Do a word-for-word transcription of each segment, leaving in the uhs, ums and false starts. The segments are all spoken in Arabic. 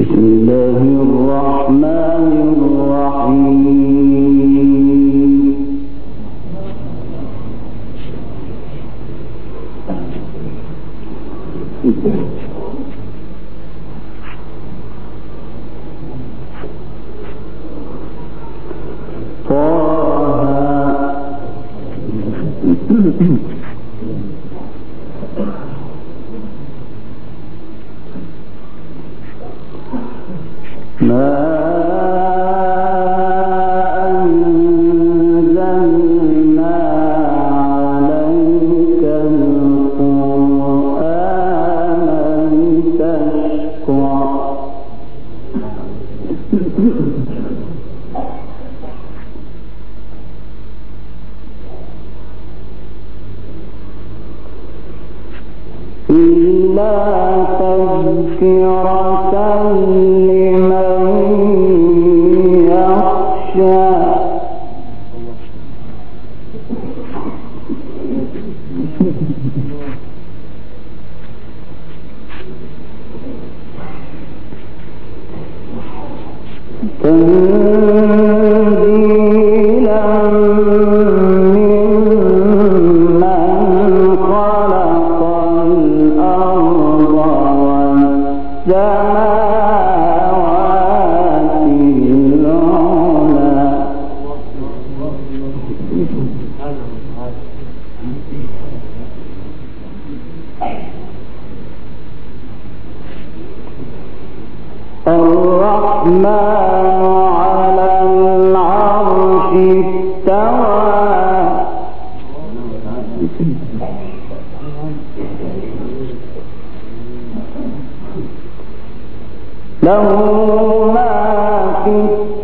بسم الله الرحمن الرحيم. ما أنزلنا عليك القرآن لتشقى إلا تذكرة لمن يخشى تنزيلا ممن خلق الأرض والسماوات العلى الرحمن على العرش استوى له ما في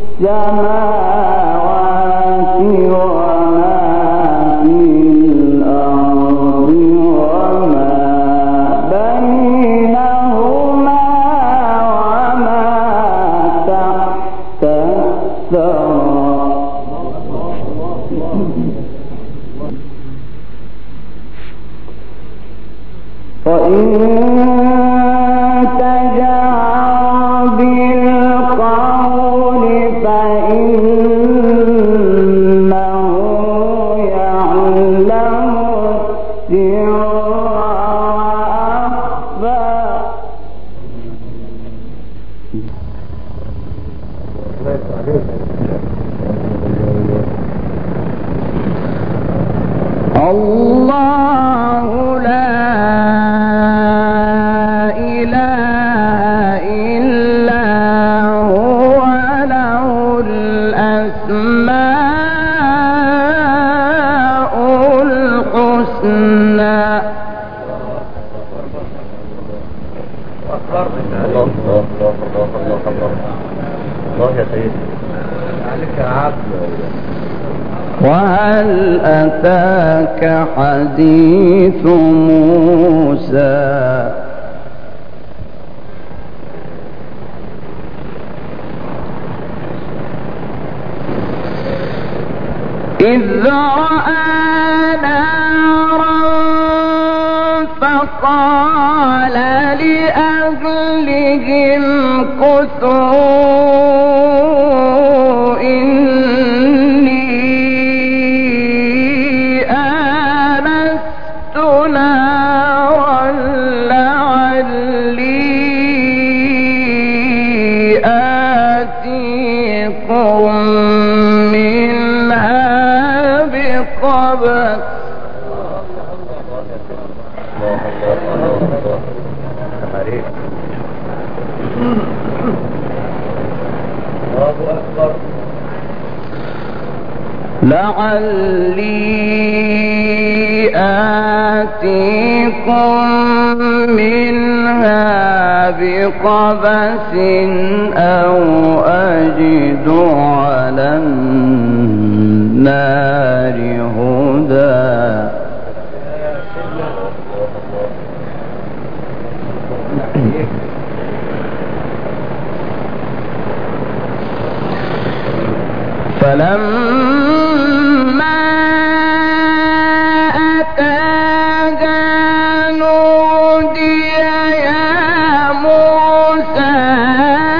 السماوات وما في الأرض وما بينهما وما تحت الثرى وإن تجهر بالقول فإنه يعلم السر وأخفى. الله لا إله إلا هو له الأسماء الحسنى. الله يا سيدي عليك يا عبد. وهل أتاك حديث موسى إذ رأى نارا فقال لأهلهم كثوا إني آنست نارا لعلي آتيكم منها بقبس. لعلي آتيكم منها بقبس أو أجد على النار هدى. فلما أتاها نودي يا موسى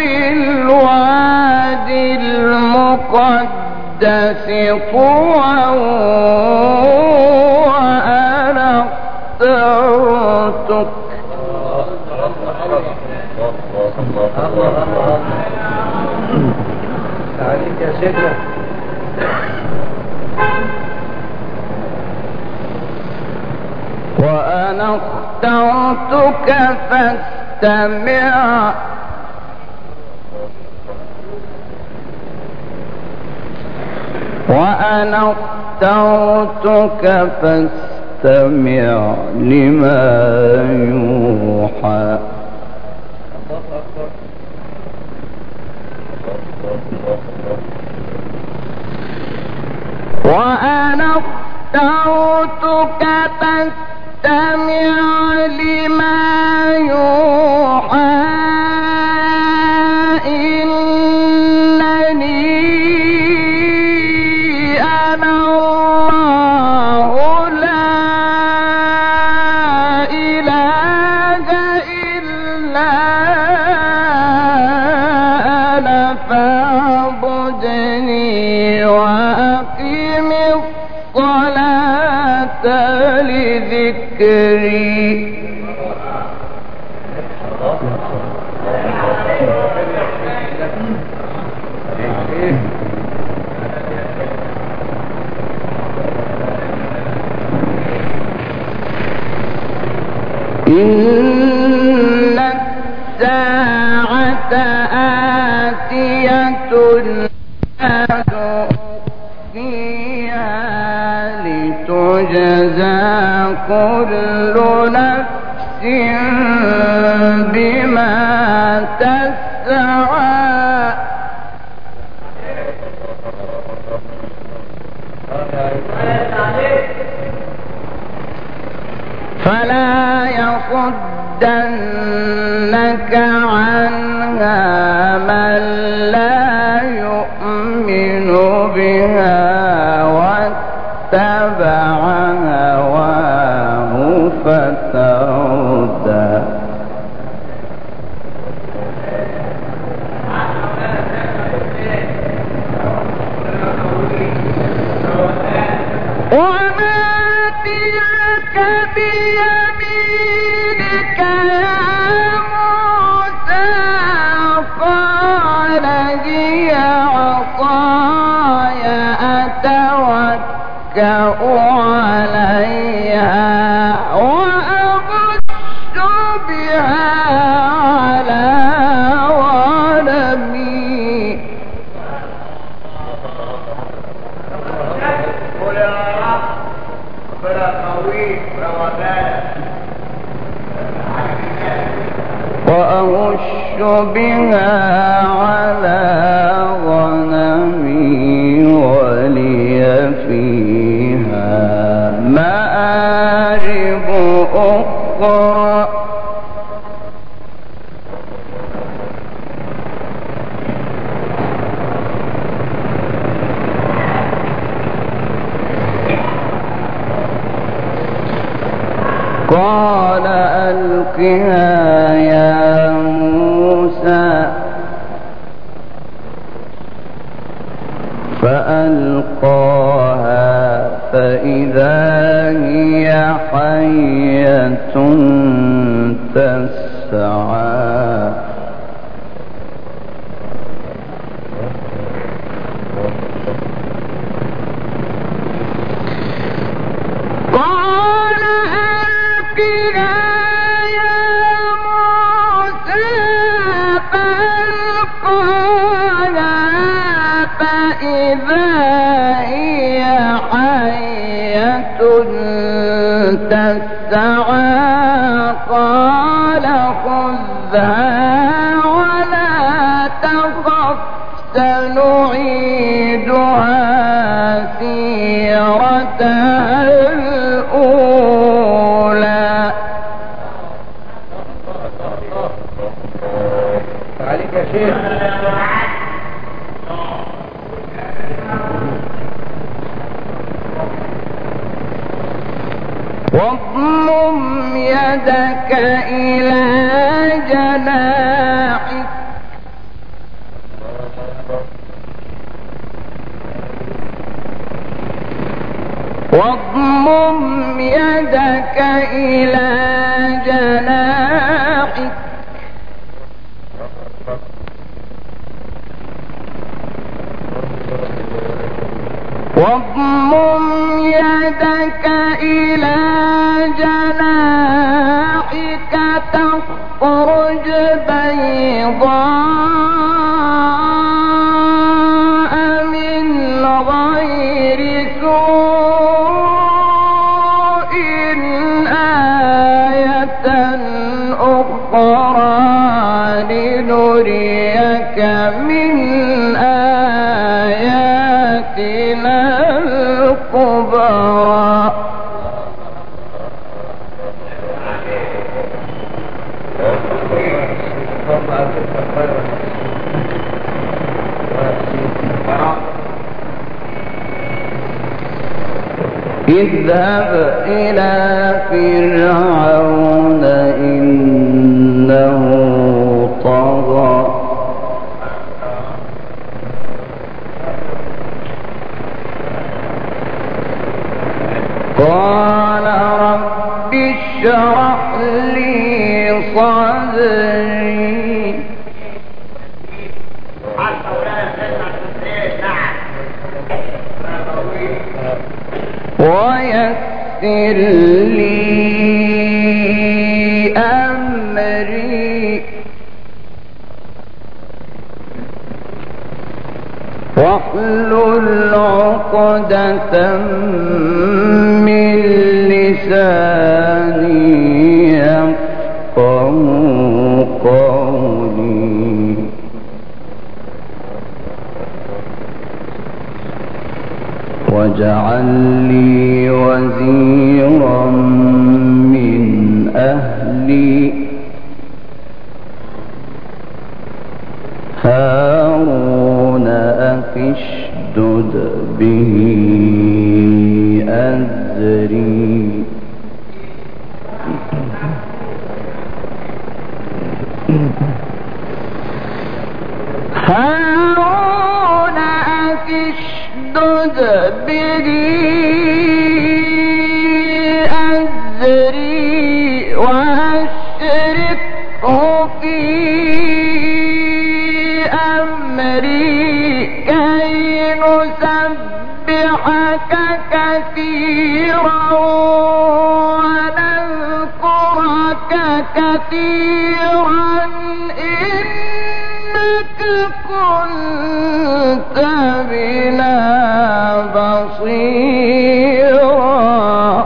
بالوادي المقدس طوى وأنا اخترتك. عليك يا سيدنا. وأنا اخترتك فاستمع وأنا اخترتك فاستمع لما يوحى. وأنا اخترتك فاستمع لما يوحى. إنني أنا الله لا إله إلا أنا فاعبدني وأقم الصلاة لذكري. إن الساعة آتية لا فيها لتجزى كل نفس بما تسعى. فلا يصدنك عنها من لا يؤمن بها واتبع هواه فتردى. وما تلك بيمينك يا موسى؟ قال هي عصاي أتوكأ عليها وأخش بها على غنمي. وأهش بها على غنمي ولي فيها مآرب أخرى. قال ألقها يا موسى. فألقاها فإذا هي حية تسعى. قال ألقها يا موسى. فألقاها فإذا هي حية تسعى. قال خذها ولا تخف سنعيدها سيرتها الأولى. عليك يا شيخ. واضمم يدك إلى جناحك واضمم يدك إلى جناحك واضمم يدك إلى جناحك تخرج بيضاء من غير سوء آية أخرى لنريك من آياتنا الكبرى اذهب إلى فرعون إنه طغى قال رب اشرح لي صدري ويسر لي أمري واحلل عقدة من لساني يفقهوا قولي واجعل لي وزيرا من أهلي هارون أخي اشدد به أزري هارون أخي اشدد به أزري وأشركه في أمري كي نسبحك كثيرا ونذكرك كثيرا إنك كنت بنا بصيرا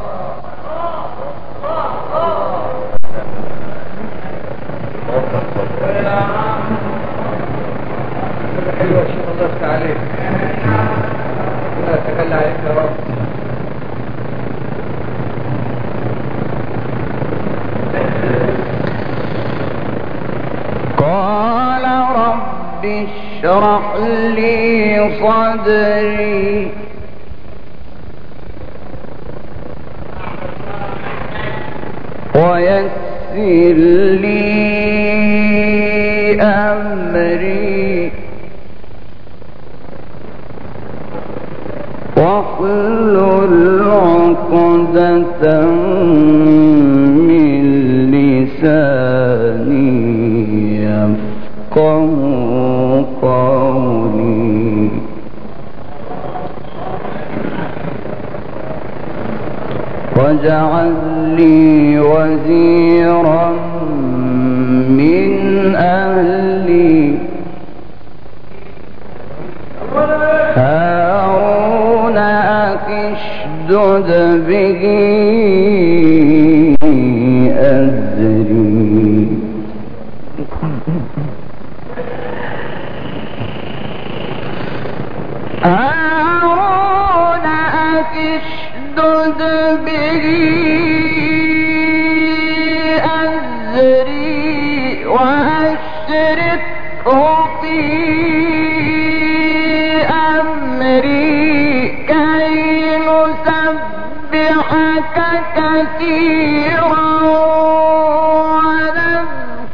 حلوة شيخ الله تعالى لا تكلم عليك يا رب قال رب اشرح لي صدري ويسر لي أمري واحلل عقدة من لساني يفقهوا قولي واجعل لي وزيرا من أهلي هارون أخي اشدد به أزري هارون أخي اشدد به أزري وأشركه في أمري كي نسبحك كثيرا ونذكرك كثيرا إنك كنت بنا بصيرا. الله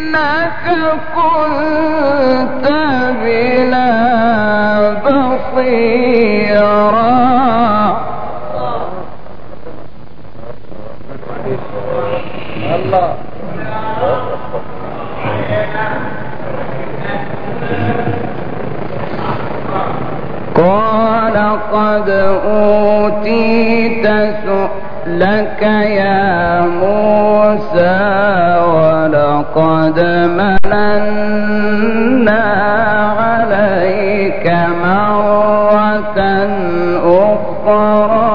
إنك كنت بنا بصيرا. الله قال قد أوتيت سؤلك يا موسى ولقد مننا عليك مرة أخرى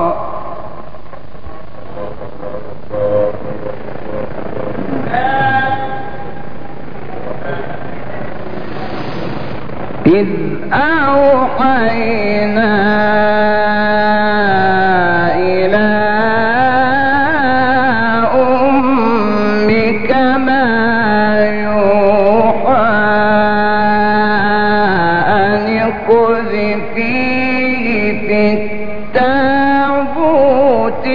إذ أوحينا إلى أمك ما يوحى أن اقذفيه في التابوت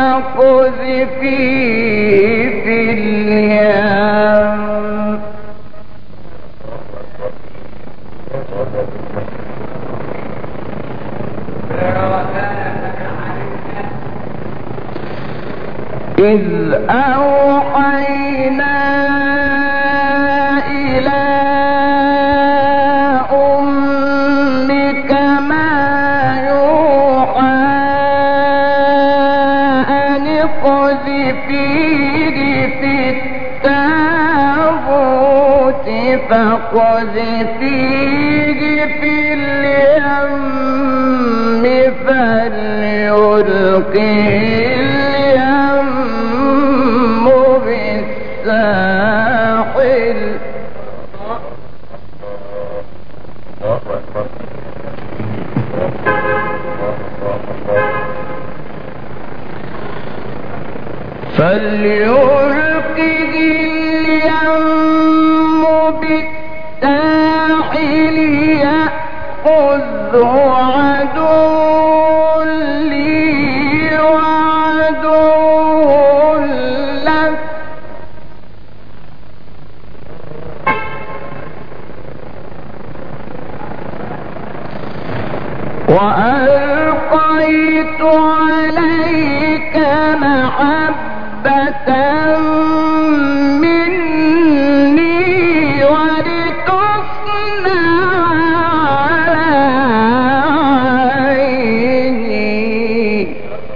فاقذفيه في اليم إذ أوحينا إلى أمك ما يوحى أن اقذفيه في التابوت فاقذفيه في اليم فليلقه بالساحل فليلقه اليم بالساحل يأخذه عدو لي وعدو لك وألقيت عليك محبة مني ولتصنع على عيني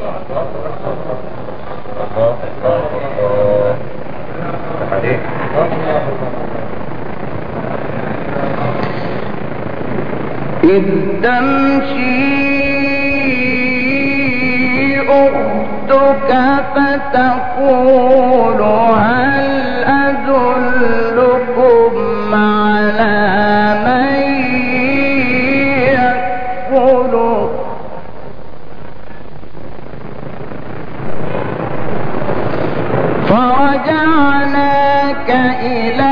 إذ تمشي أختك فتقول هل أدلكم على من يكفله فرجعناك إلى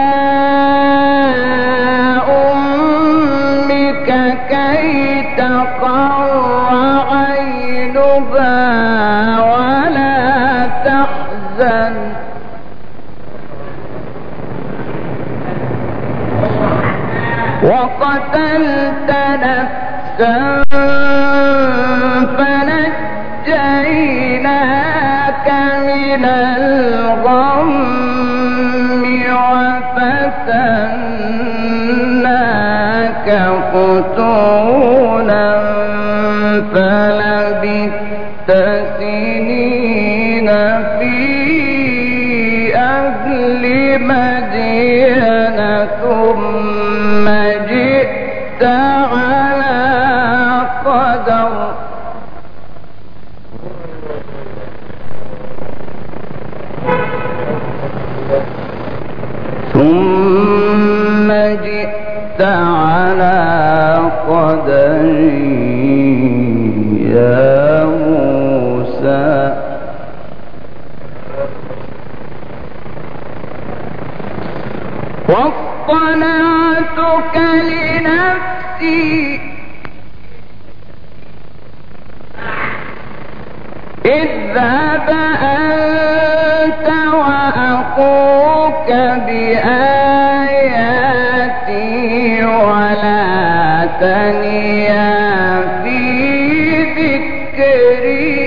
أمك كي تقر عينها ولا تحزن وقتلت نفسا فنجيناك من الغم وفتناك فتونا فلبثت سنين في أهل مدين ثم جئت على قدر ثم جئت على قدر يا موسى واصطنعتك لنفسي اذهب أنت وأخوك بآياتي أتنيا في ذكري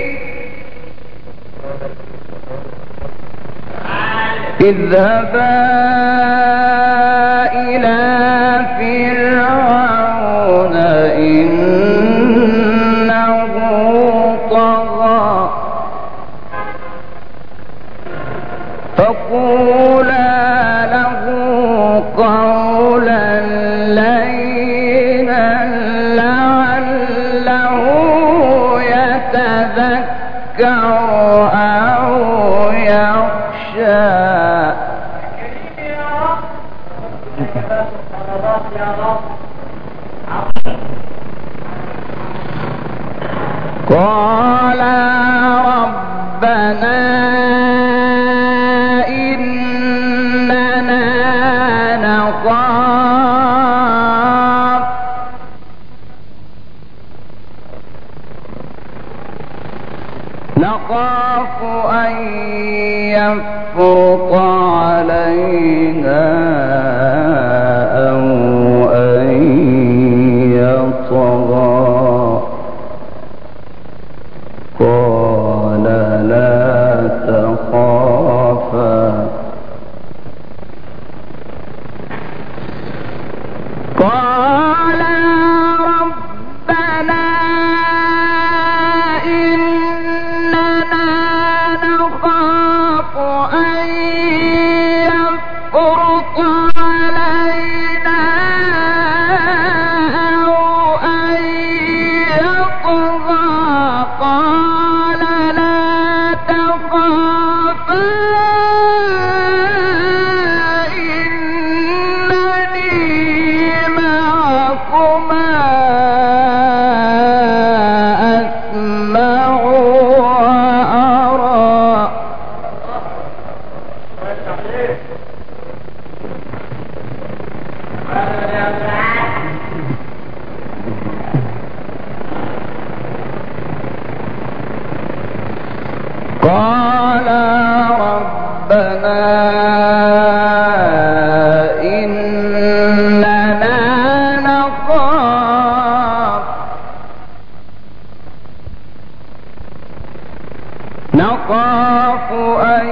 اذهبا إلى فرعون إنه طغى فقولا له قولا لينا لعله يتذكر أو يخشى. قال ربنا إننا نخاف نخاف أن يفرط علينا أو أن يطغى. قال لا تخافا قال ربنا إننا نخاف أن يفرط علينا أو أن يطغى. قال لا تخافا إنني معكما أسمع وأرى. قال ربنا إننا نخاف نخاف أن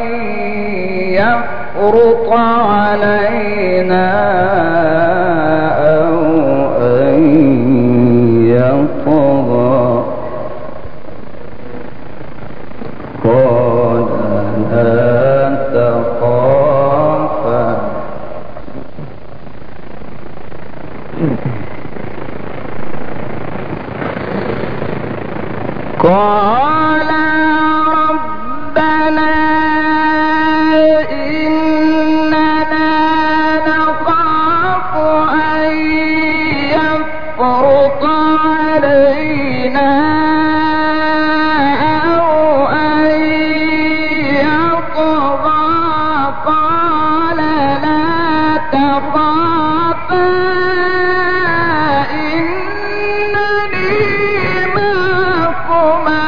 يفرط علينا أو أن يطغى. قال لا تخافا قال ربنا إننا نخاف أن يفرط علينا أو أن يطغى. قال لا تخافا إنني معكما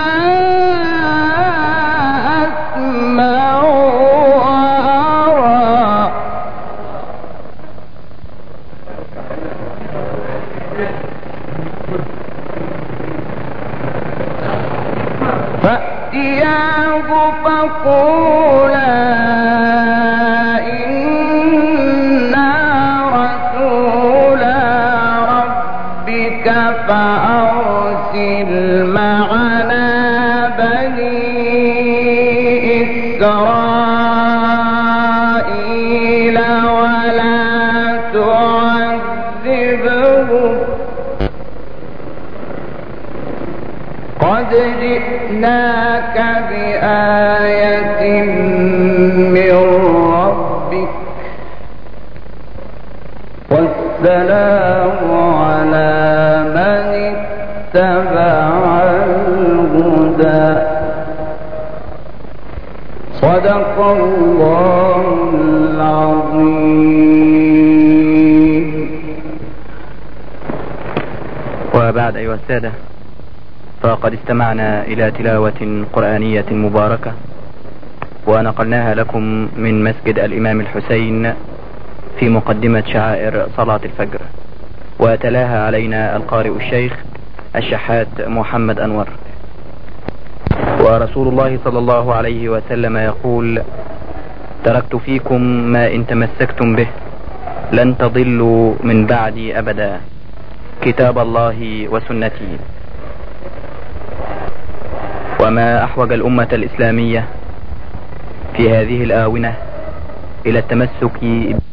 أسمع وأرى. فأتياه فقولا إنا رسولا ربك فأرسل معنا بني إسرائيل ولا تعذبهم قد جئناك بآية من ربك والسلام على من اتبع الهدى. صدق الله العظيم. وبعد أيها السادة، فقد استمعنا إلى تلاوة قرآنية مباركة ونقلناها لكم من مسجد الإمام الحسين في مقدمة شعائر صلاة الفجر. وتلاها علينا القارئ الشيخ الشحات محمد أنور. ورسول الله صلى الله عليه وسلم يقول: تركت فيكم ما إن تمسكتم به لن تضلوا من بعدي أبدا، كتاب الله وسنتي. وما أحوج الأمة الإسلامية في هذه الآونة إلى التمسك